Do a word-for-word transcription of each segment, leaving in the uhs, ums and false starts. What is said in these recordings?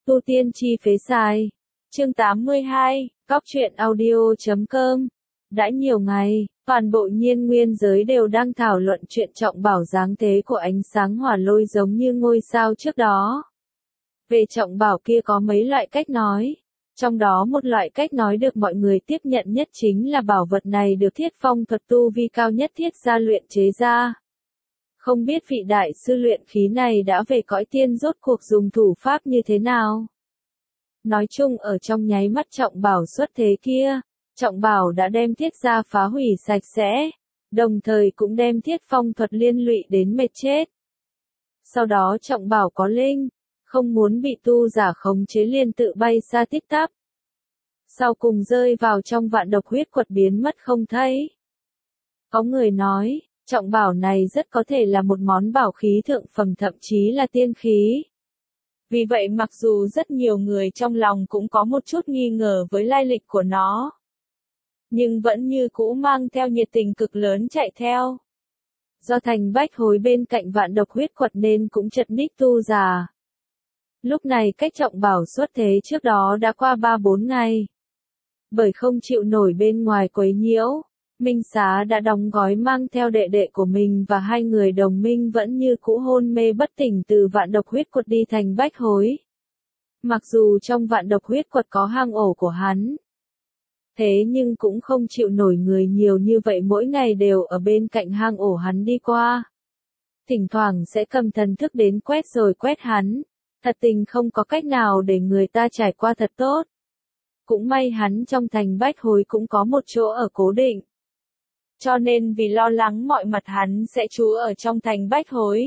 Tu tiên chi phế sai. Chương tám mươi hai, Cóc truyện audio chấm com. Đã nhiều ngày, toàn bộ Nhiên Nguyên giới đều đang thảo luận chuyện Trọng Bảo dáng thế của ánh sáng hỏa lôi giống như ngôi sao trước đó. Về Trọng Bảo kia có mấy loại cách nói. Trong đó một loại cách nói được mọi người tiếp nhận nhất chính là bảo vật này được Thiết Phong thuật tu vi cao nhất thiết gia luyện chế ra. Không biết vị đại sư luyện khí này đã về cõi tiên rốt cuộc dùng thủ pháp như thế nào. Nói chung ở trong nháy mắt Trọng Bảo xuất thế kia, Trọng Bảo đã đem thiết gia phá hủy sạch sẽ, đồng thời cũng đem Thiết Phong thuật liên lụy đến mệt chết. Sau đó Trọng Bảo có linh, không muốn bị tu giả khống chế liền tự bay xa tít tắp. Sau cùng rơi vào trong vạn độc huyết quật biến mất không thấy. Có người nói, Trọng Bảo này rất có thể là một món bảo khí thượng phẩm thậm chí là tiên khí. Vì vậy mặc dù rất nhiều người trong lòng cũng có một chút nghi ngờ với lai lịch của nó, nhưng vẫn như cũ mang theo nhiệt tình cực lớn chạy theo. Do thành bách hối bên cạnh vạn độc huyết quật nên cũng chật ních tu giả. Lúc này cách Trọng Bảo xuất thế trước đó đã qua ba bốn ngày. Bởi không chịu nổi bên ngoài quấy nhiễu, Minh Xá đã đóng gói mang theo đệ đệ của mình và hai người đồng minh vẫn như cũ hôn mê bất tỉnh từ vạn độc huyết quật đi thành bách hối. Mặc dù trong vạn độc huyết quật có hang ổ của hắn, thế nhưng cũng không chịu nổi người nhiều như vậy mỗi ngày đều ở bên cạnh hang ổ hắn đi qua. Thỉnh thoảng sẽ cầm thần thức đến quét rồi quét hắn, thật tình không có cách nào để người ta trải qua thật tốt. Cũng may hắn trong thành bách hối cũng có một chỗ ở cố định. Cho nên vì lo lắng mọi mặt hắn sẽ trú ở trong thành bách hối.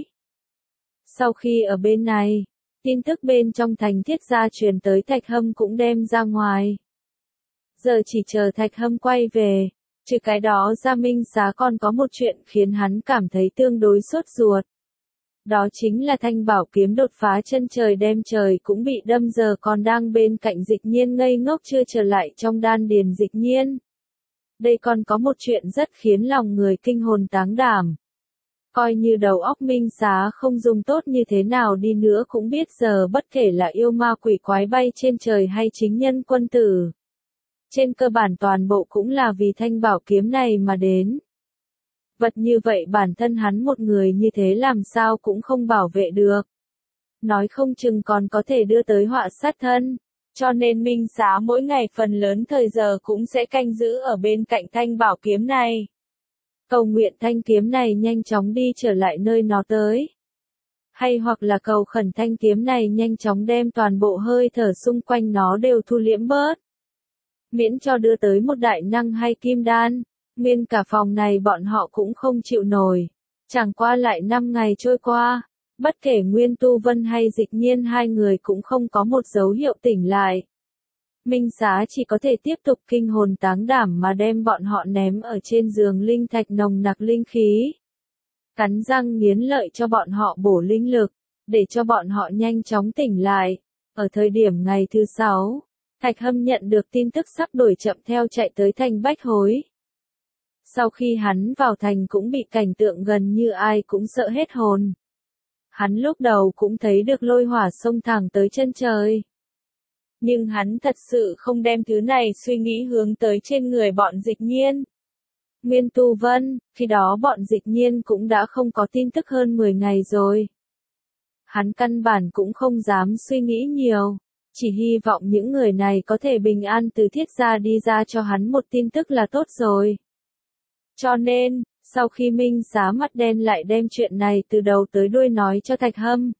Sau khi ở bên này, tin tức bên trong thành thiết gia truyền tới Thạch Hâm cũng đem ra ngoài. Giờ chỉ chờ Thạch Hâm quay về, trừ cái đó ra Minh Xá còn có một chuyện khiến hắn cảm thấy tương đối sốt ruột. Đó chính là thanh bảo kiếm đột phá chân trời đem trời cũng bị đâm giờ còn đang bên cạnh Dịch Nhiên ngây ngốc chưa trở lại trong đan điền Dịch Nhiên. Đây còn có một chuyện rất khiến lòng người kinh hồn táng đảm. Coi như đầu óc Minh Xá không dùng tốt như thế nào đi nữa cũng biết giờ bất kể là yêu ma quỷ quái bay trên trời hay chính nhân quân tử. Trên cơ bản toàn bộ cũng là vì thanh bảo kiếm này mà đến. Vật như vậy bản thân hắn một người như thế làm sao cũng không bảo vệ được. Nói không chừng còn có thể đưa tới họa sát thân. Cho nên Minh Xá mỗi ngày phần lớn thời giờ cũng sẽ canh giữ ở bên cạnh thanh bảo kiếm này. Cầu nguyện thanh kiếm này nhanh chóng đi trở lại nơi nó tới. Hay hoặc là cầu khẩn thanh kiếm này nhanh chóng đem toàn bộ hơi thở xung quanh nó đều thu liễm bớt. Miễn cho đưa tới một đại năng hay kim đan. Nguyên cả phòng này bọn họ cũng không chịu nổi. Chẳng qua lại năm ngày trôi qua. Bất kể Nguyên Tu Vân hay Dịch Nhiên hai người cũng không có một dấu hiệu tỉnh lại. Minh Xá chỉ có thể tiếp tục kinh hồn táng đảm mà đem bọn họ ném ở trên giường linh thạch nồng nặc linh khí. Cắn răng nghiến lợi cho bọn họ bổ linh lực, để cho bọn họ nhanh chóng tỉnh lại. Ở thời điểm ngày thứ sáu, Thạch Hâm nhận được tin tức sắp đổi chậm theo chạy tới thành bách hối. Sau khi hắn vào thành cũng bị cảnh tượng gần như ai cũng sợ hết hồn. Hắn lúc đầu cũng thấy được lôi hỏa xông thẳng tới chân trời. Nhưng hắn thật sự không đem thứ này suy nghĩ hướng tới trên người bọn Dịch Nhiên. Nguyên Tu Vân, khi đó bọn Dịch Nhiên cũng đã không có tin tức hơn mười ngày rồi. Hắn căn bản cũng không dám suy nghĩ nhiều, chỉ hy vọng những người này có thể bình an từ thiết gia đi ra cho hắn một tin tức là tốt rồi. Cho nên, sau khi Minh Xá mặt đen lại đem chuyện này từ đầu tới đuôi nói cho Thạch Hâm.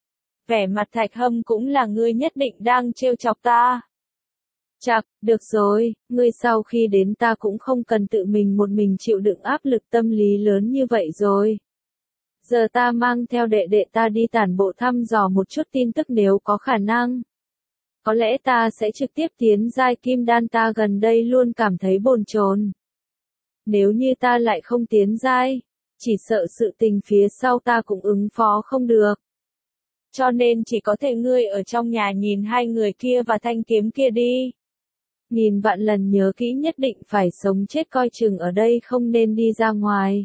Vẻ mặt Thạch Hâm cũng là ngươi nhất định đang trêu chọc ta. Chặt, được rồi, ngươi sau khi đến ta cũng không cần tự mình một mình chịu đựng áp lực tâm lý lớn như vậy rồi. Giờ ta mang theo đệ đệ ta đi tản bộ thăm dò một chút tin tức nếu có khả năng. Có lẽ ta sẽ trực tiếp tiến giai kim đan ta gần đây luôn cảm thấy bồn chồn. Nếu như ta lại không tiến giai, chỉ sợ sự tình phía sau ta cũng ứng phó không được. Cho nên chỉ có thể ngươi ở trong nhà nhìn hai người kia và thanh kiếm kia đi. Nghìn vạn lần nhớ kỹ nhất định phải sống chết coi chừng ở đây không nên đi ra ngoài.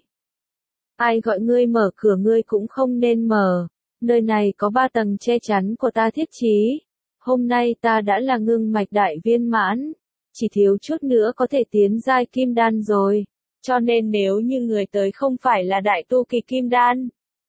Ai gọi ngươi mở cửa ngươi cũng không nên mở, nơi này có ba tầng che chắn của ta thiết trí. hôm nay ta đã là ngưng mạch đại viên mãn, chỉ thiếu chút nữa có thể tiến giai kim đan rồi, cho nên nếu như người tới không phải là đại tu kỳ kim đan,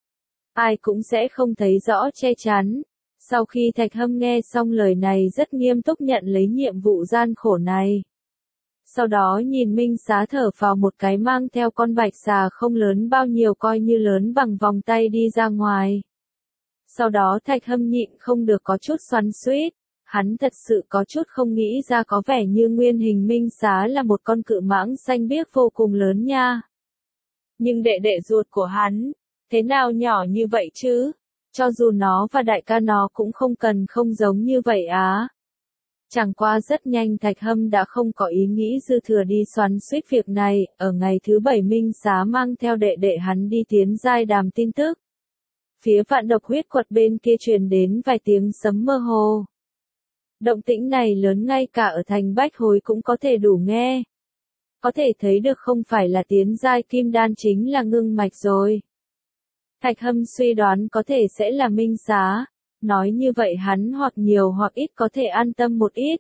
ai cũng sẽ không thấy rõ che chắn. Sau khi Thạch Hâm nghe xong lời này rất nghiêm túc nhận lấy nhiệm vụ gian khổ này. Sau đó nhìn Minh Xá thở vào một cái mang theo con bạch xà không lớn bao nhiêu coi như lớn bằng vòng tay đi ra ngoài. Sau đó Thạch Hâm nhịn không được có chút xoắn xuýt, hắn thật sự có chút không nghĩ ra có vẻ như nguyên hình Minh Xá là một con cự mãng xanh biếc vô cùng lớn nha. Nhưng đệ đệ ruột của hắn, thế nào nhỏ như vậy chứ? Cho dù nó và đại ca nó cũng không cần không giống như vậy á. Chẳng qua rất nhanh Thạch Hâm đã không có ý nghĩ dư thừa đi xoắn xuýt việc này, ở ngày thứ bảy Minh Xá mang theo đệ đệ hắn đi tiến giai đàm tin tức. Phía vạn độc huyết quật bên kia truyền đến vài tiếng sấm mơ hồ. Động tĩnh này lớn ngay cả ở thành Bách Hối cũng có thể đủ nghe. Có thể thấy được không phải là tiến giai kim đan chính là ngưng mạch rồi. Thạch Hâm suy đoán có thể sẽ là Minh Xá, nói như vậy hắn hoặc nhiều hoặc ít có thể an tâm một ít.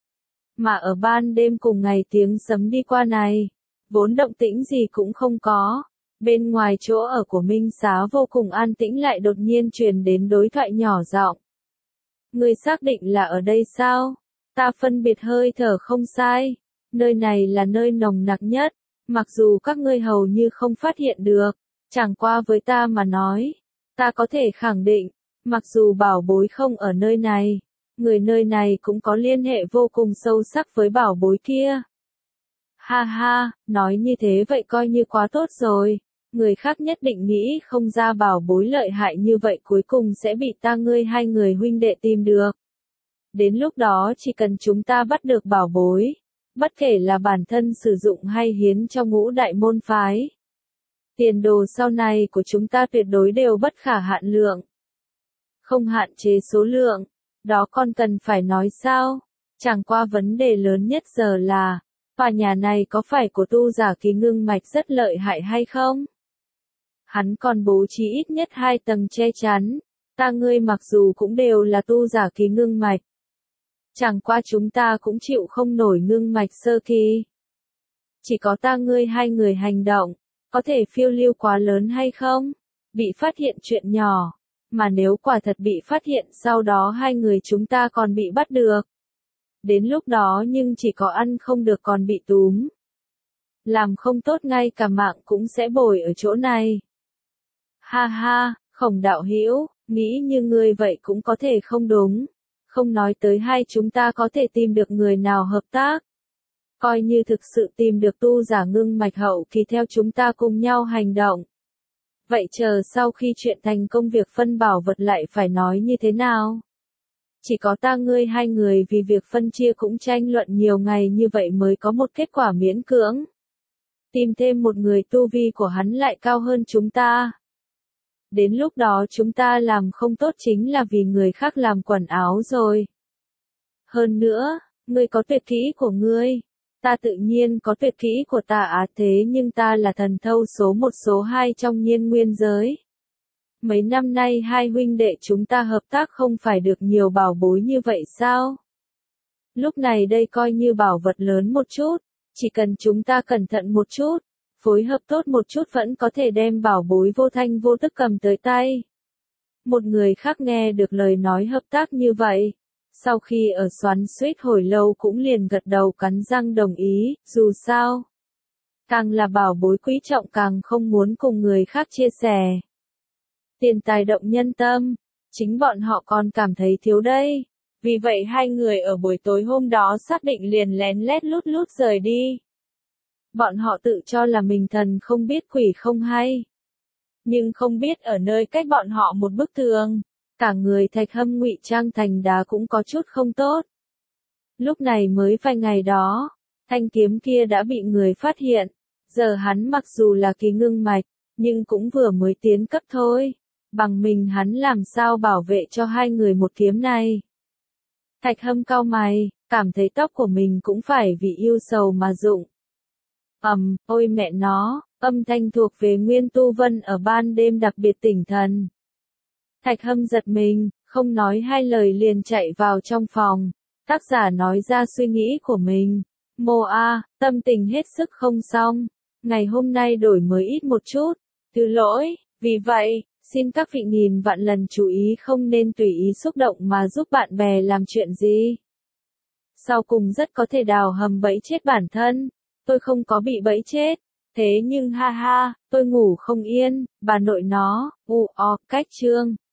Mà ở ban đêm cùng ngày tiếng sấm đi qua này, vốn động tĩnh gì cũng không có, bên ngoài chỗ ở của Minh Xá vô cùng an tĩnh lại đột nhiên truyền đến đối thoại nhỏ giọng. Người xác định là ở đây sao? Ta phân biệt hơi thở không sai, nơi này là nơi nồng nặc nhất, mặc dù các ngươi hầu như không phát hiện được. Chẳng qua với ta mà nói, ta có thể khẳng định, mặc dù bảo bối không ở nơi này, người nơi này cũng có liên hệ vô cùng sâu sắc với bảo bối kia. Ha ha, nói như thế vậy coi như quá tốt rồi, người khác nhất định nghĩ không ra bảo bối lợi hại như vậy cuối cùng sẽ bị ta ngươi hai người huynh đệ tìm được. Đến lúc đó chỉ cần chúng ta bắt được bảo bối, bất kể là bản thân sử dụng hay hiến cho ngũ đại môn phái. Tiền đồ sau này của chúng ta tuyệt đối đều bất khả hạn lượng. Không hạn chế số lượng, đó còn cần phải nói sao? Chẳng qua vấn đề lớn nhất giờ là, tòa nhà này có phải của tu giả kỳ ngưng mạch rất lợi hại hay không? Hắn còn bố trí ít nhất hai tầng che chắn, ta ngươi mặc dù cũng đều là tu giả kỳ ngưng mạch. Chẳng qua chúng ta cũng chịu không nổi ngưng mạch sơ kỳ. Chỉ có ta ngươi hai người hành động. Có thể phiêu lưu quá lớn hay không? Bị phát hiện chuyện nhỏ, mà nếu quả thật bị phát hiện sau đó hai người chúng ta còn bị bắt được. Đến lúc đó nhưng chỉ có ăn không được còn bị túm. Làm không tốt ngay cả mạng cũng sẽ bồi ở chỗ này. Ha ha, Khổng đạo hữu, nghĩ như ngươi vậy cũng có thể không đúng. Không nói tới hai chúng ta có thể tìm được người nào hợp tác. Coi như thực sự tìm được tu giả ngưng mạch hậu kỳ theo chúng ta cùng nhau hành động. Vậy chờ sau khi chuyện thành công việc phân bảo vật lại phải nói như thế nào? Chỉ có ta ngươi hai người vì việc phân chia cũng tranh luận nhiều ngày như vậy mới có một kết quả miễn cưỡng. Tìm thêm một người tu vi của hắn lại cao hơn chúng ta. Đến lúc đó chúng ta làm không tốt chính là vì người khác làm quần áo rồi. Hơn nữa, ngươi có tuyệt kỹ của ngươi. Ta tự nhiên có tuyệt kỹ của ta á thế nhưng ta là thần thâu số một số hai trong nhiên nguyên giới. Mấy năm nay hai huynh đệ chúng ta hợp tác không phải được nhiều bảo bối như vậy sao? Lúc này đây coi như bảo vật lớn một chút, chỉ cần chúng ta cẩn thận một chút, phối hợp tốt một chút vẫn có thể đem bảo bối vô thanh vô tức cầm tới tay. Một người khác nghe được lời nói hợp tác như vậy. Sau khi ở xoắn xuýt hồi lâu cũng liền gật đầu cắn răng đồng ý, dù sao. Càng là bảo bối quý trọng càng không muốn cùng người khác chia sẻ. Tiền tài động nhân tâm, chính bọn họ còn cảm thấy thiếu đây. Vì vậy hai người ở buổi tối hôm đó xác định liền lén lét lút lút rời đi. Bọn họ tự cho là mình thần không biết quỷ không hay. Nhưng không biết ở nơi cách bọn họ một bức tường. Cả người Thạch Hâm ngụy trang thành đá cũng có chút không tốt. Lúc này mới vài ngày đó, thanh kiếm kia đã bị người phát hiện. Giờ hắn mặc dù là kỳ ngưng mạch, nhưng cũng vừa mới tiến cấp thôi. Bằng mình hắn làm sao bảo vệ cho hai người một kiếm này. Thạch Hâm cau mày, cảm thấy tóc của mình cũng phải vì yêu sầu mà rụng. Ầm, um, ôi mẹ nó, âm thanh thuộc về Nguyên Tu Vân ở ban đêm đặc biệt tỉnh thần. Thạch Hâm giật mình, không nói hai lời liền chạy vào trong phòng. Tác giả nói ra suy nghĩ của mình. Mô A, tâm tình hết sức không xong. Ngày hôm nay đổi mới ít một chút. Thứ lỗi, vì vậy, xin các vị nghìn vạn lần chú ý không nên tùy ý xúc động mà giúp bạn bè làm chuyện gì. Sau cùng rất có thể đào hầm bẫy chết bản thân. Tôi không có bị bẫy chết. Thế nhưng ha ha, tôi ngủ không yên, bà nội nó, u o, cách chương.